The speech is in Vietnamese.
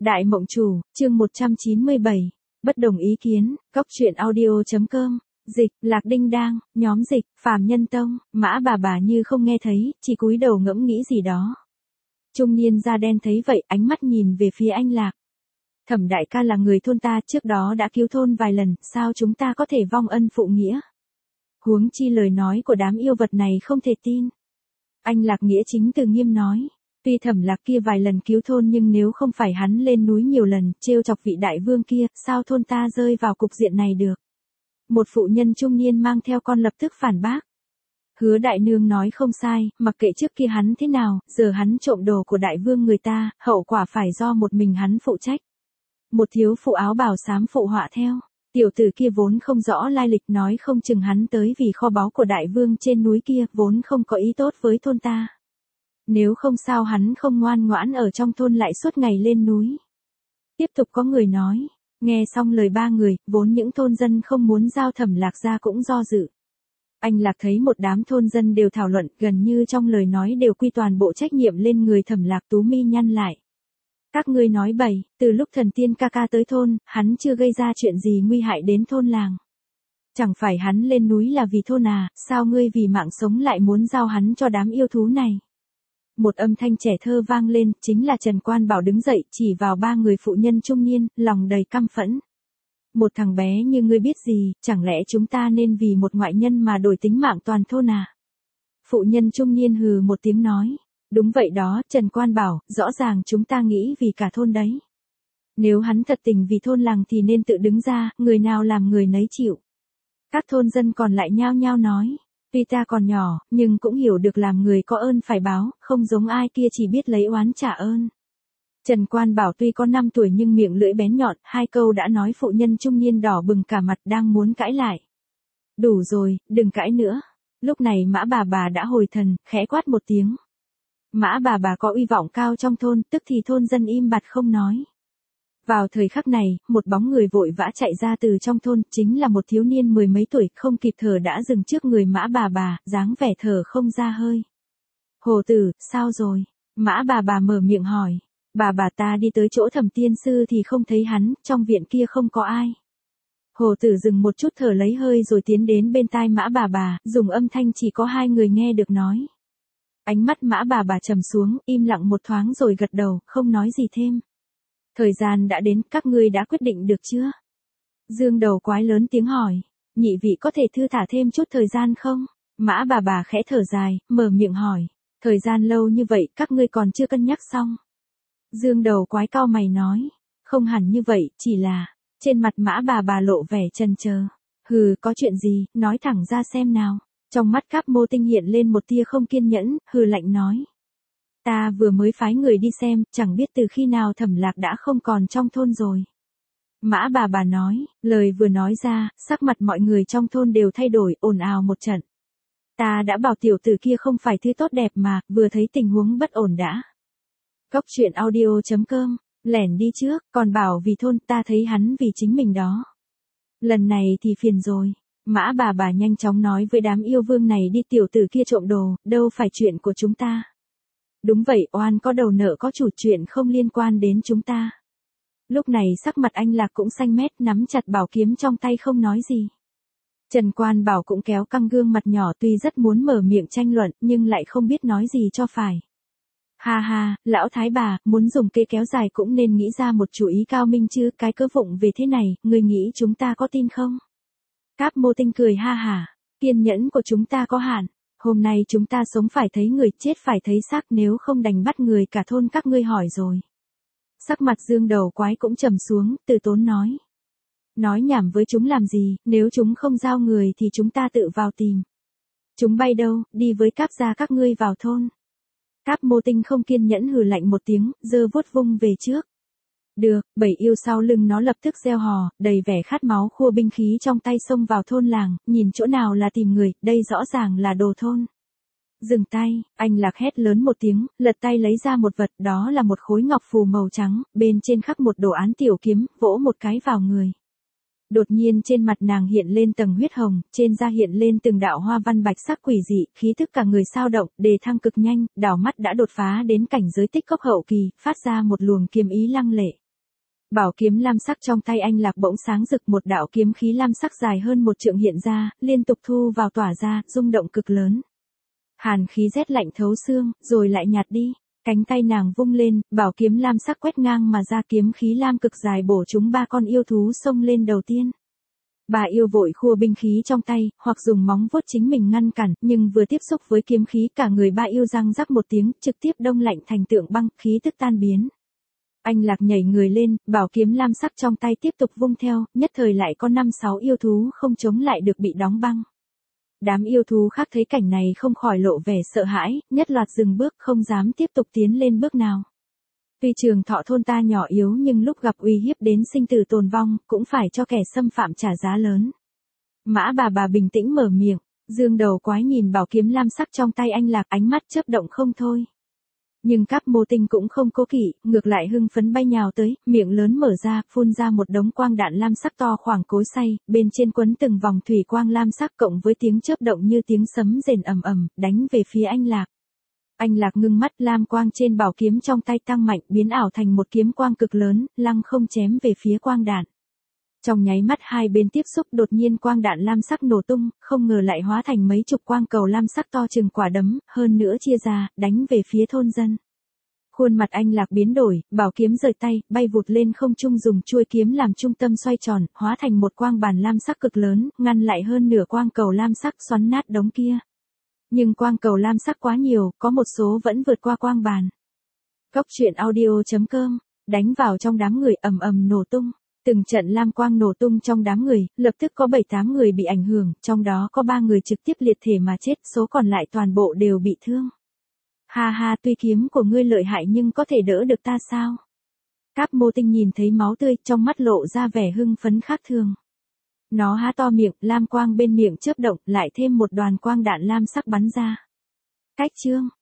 Đại Mộng Chủ, chương 197. Bất đồng ý kiến, Cốc truyện audio.com. Dịch, Lạc Đinh Đang, nhóm dịch, Phàm Nhân Tông, Mã bà như không nghe thấy, chỉ cúi đầu ngẫm nghĩ gì đó. Trung niên da đen thấy vậy, ánh mắt nhìn về phía anh Lạc. Thẩm đại ca là người thôn ta, trước đó đã cứu thôn vài lần, sao chúng ta có thể vong ân phụ nghĩa? Huống chi lời nói của đám yêu vật này không thể tin. Anh Lạc nghĩa chính từ nghiêm nói. Tuy Thẩm Lạc kia vài lần cứu thôn nhưng nếu không phải hắn lên núi nhiều lần, trêu chọc vị đại vương kia, sao thôn ta rơi vào cục diện này được? Một phụ nhân trung niên mang theo con lập tức phản bác. Hứa đại nương nói không sai, mặc kệ trước kia hắn thế nào, giờ hắn trộm đồ của đại vương người ta, hậu quả phải do một mình hắn phụ trách. Một thiếu phụ áo bào xám phụ họa theo. Tiểu tử kia vốn không rõ lai lịch, nói không chừng hắn tới vì kho báu của đại vương trên núi kia, vốn không có ý tốt với thôn ta. Nếu không sao hắn không ngoan ngoãn ở trong thôn lại suốt ngày lên núi. Tiếp tục có người nói, nghe xong lời ba người, vốn những thôn dân không muốn giao Thẩm Lạc ra cũng do dự. Anh Lạc thấy một đám thôn dân đều thảo luận, gần như trong lời nói đều quy toàn bộ trách nhiệm lên người Thẩm Lạc, tú mi nhăn lại. Các ngươi nói bậy, từ lúc thần tiên ca ca tới thôn, hắn chưa gây ra chuyện gì nguy hại đến thôn làng. Chẳng phải hắn lên núi là vì thôn à, sao ngươi vì mạng sống lại muốn giao hắn cho đám yêu thú này? Một âm thanh trẻ thơ vang lên, chính là Trần Quan Bảo đứng dậy, chỉ vào ba người phụ nhân trung niên, lòng đầy căm phẫn. Một thằng bé như ngươi biết gì, chẳng lẽ chúng ta nên vì một ngoại nhân mà đổi tính mạng toàn thôn à? Phụ nhân trung niên hừ một tiếng nói. Đúng vậy đó, Trần Quan Bảo, rõ ràng chúng ta nghĩ vì cả thôn đấy. Nếu hắn thật tình vì thôn làng thì nên tự đứng ra, người nào làm người nấy chịu. Các thôn dân còn lại nhao nhao nói. Tuy ta còn nhỏ, nhưng cũng hiểu được làm người có ơn phải báo, không giống ai kia chỉ biết lấy oán trả ơn. Trần Quan Bảo tuy có 5 tuổi nhưng miệng lưỡi bén nhọn, 2 câu đã nói phụ nhân trung niên đỏ bừng cả mặt đang muốn cãi lại. Đủ rồi, đừng cãi nữa. Lúc này Mã bà đã hồi thần, khẽ quát một tiếng. Mã bà có uy vọng cao trong thôn, tức thì thôn dân im bặt không nói. Vào thời khắc này, một bóng người vội vã chạy ra từ trong thôn, chính là một thiếu niên 10 mấy tuổi, không kịp thở đã dừng trước người Mã bà, dáng vẻ thở không ra hơi. Hồ tử, sao rồi? Mã bà mở miệng hỏi. Bà ta đi tới chỗ Thẩm tiên sư thì không thấy hắn, trong viện kia không có ai. Hồ tử dừng một chút thở lấy hơi rồi tiến đến bên tai Mã bà, dùng âm thanh chỉ có 2 người nghe được nói. Ánh mắt Mã bà trầm xuống, im lặng một thoáng rồi gật đầu, không nói gì thêm. Thời gian đã đến, các ngươi đã quyết định được chưa? Dương Đầu Quái lớn tiếng hỏi, nhị vị có thể thư thả thêm chút thời gian không? Mã bà khẽ thở dài, mở miệng hỏi, thời gian lâu như vậy các ngươi còn chưa cân nhắc xong. Dương Đầu Quái cau mày nói, không hẳn như vậy, chỉ là, trên mặt Mã bà lộ vẻ chần chờ. Hừ, có chuyện gì, nói thẳng ra xem nào. Trong mắt Cáp Mô Tinh hiện lên một tia không kiên nhẫn, hừ lạnh nói. Ta vừa mới phái người đi xem, chẳng biết từ khi nào Thẩm Lạc đã không còn trong thôn rồi. Mã bà nói, lời vừa nói ra, sắc mặt mọi người trong thôn đều thay đổi, ồn ào một trận. Ta đã bảo tiểu tử kia không phải thứ tốt đẹp mà, vừa thấy tình huống bất ổn đã. Cốc truyện audio.com, lẻn đi trước, còn bảo vì thôn, ta thấy hắn vì chính mình đó. Lần này thì phiền rồi. Mã bà nhanh chóng nói với đám yêu vương này đi, tiểu tử kia trộm đồ, đâu phải chuyện của chúng ta. Đúng vậy, oan có đầu nợ có chủ, chuyện không liên quan đến chúng ta. Lúc này sắc mặt anh Lạc cũng xanh mét, nắm chặt bảo kiếm trong tay không nói gì. Trần Quan Bảo cũng kéo căng gương mặt nhỏ, tuy rất muốn mở miệng tranh luận nhưng lại không biết nói gì cho phải. Ha ha, lão thái bà, muốn dùng cây kéo dài cũng nên nghĩ ra một chủ ý cao minh chứ, cái cớ vụng về thế này, người nghĩ chúng ta có tin không? Cáp Mô Tinh cười ha hả, kiên nhẫn của chúng ta có hạn, hôm nay chúng ta sống phải thấy người, chết phải thấy xác, nếu không đành bắt người cả thôn các ngươi hỏi rồi. Sắc mặt Dương Đầu Quái cũng trầm xuống, từ tốn nói. Nói nhảm với chúng làm gì, nếu chúng không giao người thì chúng ta tự vào tìm. Chúng bay đâu, đi với Cáp gia các ngươi vào thôn. Cáp Mô Tinh không kiên nhẫn hừ lạnh một tiếng, giơ vuốt vung về trước. Được, 7 yêu sau lưng nó lập tức reo hò, đầy vẻ khát máu khua binh khí trong tay xông vào thôn làng, nhìn chỗ nào là tìm người, đây rõ ràng là đồ thôn. Dừng tay, anh Lạc hét lớn một tiếng, lật tay lấy ra một vật, đó là một khối ngọc phù màu trắng, bên trên khắc một đồ án tiểu kiếm, vỗ một cái vào người. Đột nhiên trên mặt nàng hiện lên tầng huyết hồng, trên da hiện lên từng đạo hoa văn bạch sắc quỷ dị, khí thức cả người sao động, đề thăng cực nhanh, đảo mắt đã đột phá đến cảnh giới tích cốc hậu kỳ, phát ra một luồng kiếm ý lăng lệ. Bảo kiếm lam sắc trong tay anh Lạc bỗng sáng rực, một đạo kiếm khí lam sắc dài hơn một trượng hiện ra, liên tục thu vào tỏa ra, rung động cực lớn. Hàn khí rét lạnh thấu xương, rồi lại nhạt đi. Cánh tay nàng vung lên, bảo kiếm lam sắc quét ngang mà ra, kiếm khí lam cực dài bổ trúng ba con yêu thú xông lên đầu tiên. Bà yêu vội khua binh khí trong tay, hoặc dùng móng vuốt chính mình ngăn cản, nhưng vừa tiếp xúc với kiếm khí cả người ba yêu răng rắc một tiếng, trực tiếp đông lạnh thành tượng băng, khí tức tan biến. Anh Lạc nhảy người lên, bảo kiếm lam sắc trong tay tiếp tục vung theo, nhất thời lại có 5-6 yêu thú không chống lại được bị đóng băng. Đám yêu thú khác thấy cảnh này không khỏi lộ vẻ sợ hãi, nhất loạt dừng bước không dám tiếp tục tiến lên bước nào. Tuy Trường Thọ thôn ta nhỏ yếu nhưng lúc gặp uy hiếp đến sinh tử tồn vong, cũng phải cho kẻ xâm phạm trả giá lớn. Mã bà bình tĩnh mở miệng, dương đầu quái nhìn bảo kiếm lam sắc trong tay anh Lạc, ánh mắt chớp động không thôi. Nhưng Cáp Mô Tinh cũng không cố kỵ, ngược lại hưng phấn bay nhào tới, miệng lớn mở ra, phun ra một đống quang đạn lam sắc to khoảng cối xay, bên trên quấn từng vòng thủy quang lam sắc cộng với tiếng chớp động như tiếng sấm rền ầm ầm, đánh về phía anh Lạc. Anh Lạc ngưng mắt, lam quang trên bảo kiếm trong tay tăng mạnh, biến ảo thành một kiếm quang cực lớn, lăng không chém về phía quang đạn. Trong nháy mắt hai bên tiếp xúc, đột nhiên quang đạn lam sắc nổ tung, không ngờ lại hóa thành mấy chục quang cầu lam sắc to chừng quả đấm, hơn nữa chia ra, đánh về phía thôn dân. Khuôn mặt anh Lạc biến đổi, bảo kiếm rời tay, bay vụt lên không trung, dùng chuôi kiếm làm trung tâm xoay tròn, hóa thành một quang bàn lam sắc cực lớn, ngăn lại hơn nửa quang cầu lam sắc, xoắn nát đống kia. Nhưng quang cầu lam sắc quá nhiều, có một số vẫn vượt qua quang bàn. Cốc truyện audio.com, đánh vào trong đám người ầm ầm nổ tung. Từng trận lam quang nổ tung trong đám người, lập tức có 7-8 người bị ảnh hưởng, trong đó có 3 người trực tiếp liệt thể mà chết, số còn lại toàn bộ đều bị thương. Ha ha, tuy kiếm của ngươi lợi hại nhưng có thể đỡ được ta sao? Cáp Mô Tinh nhìn thấy máu tươi, trong mắt lộ ra vẻ hưng phấn khác thường. Nó há to miệng, lam quang bên miệng chớp động, lại thêm một đoàn quang đạn lam sắc bắn ra. Cách chương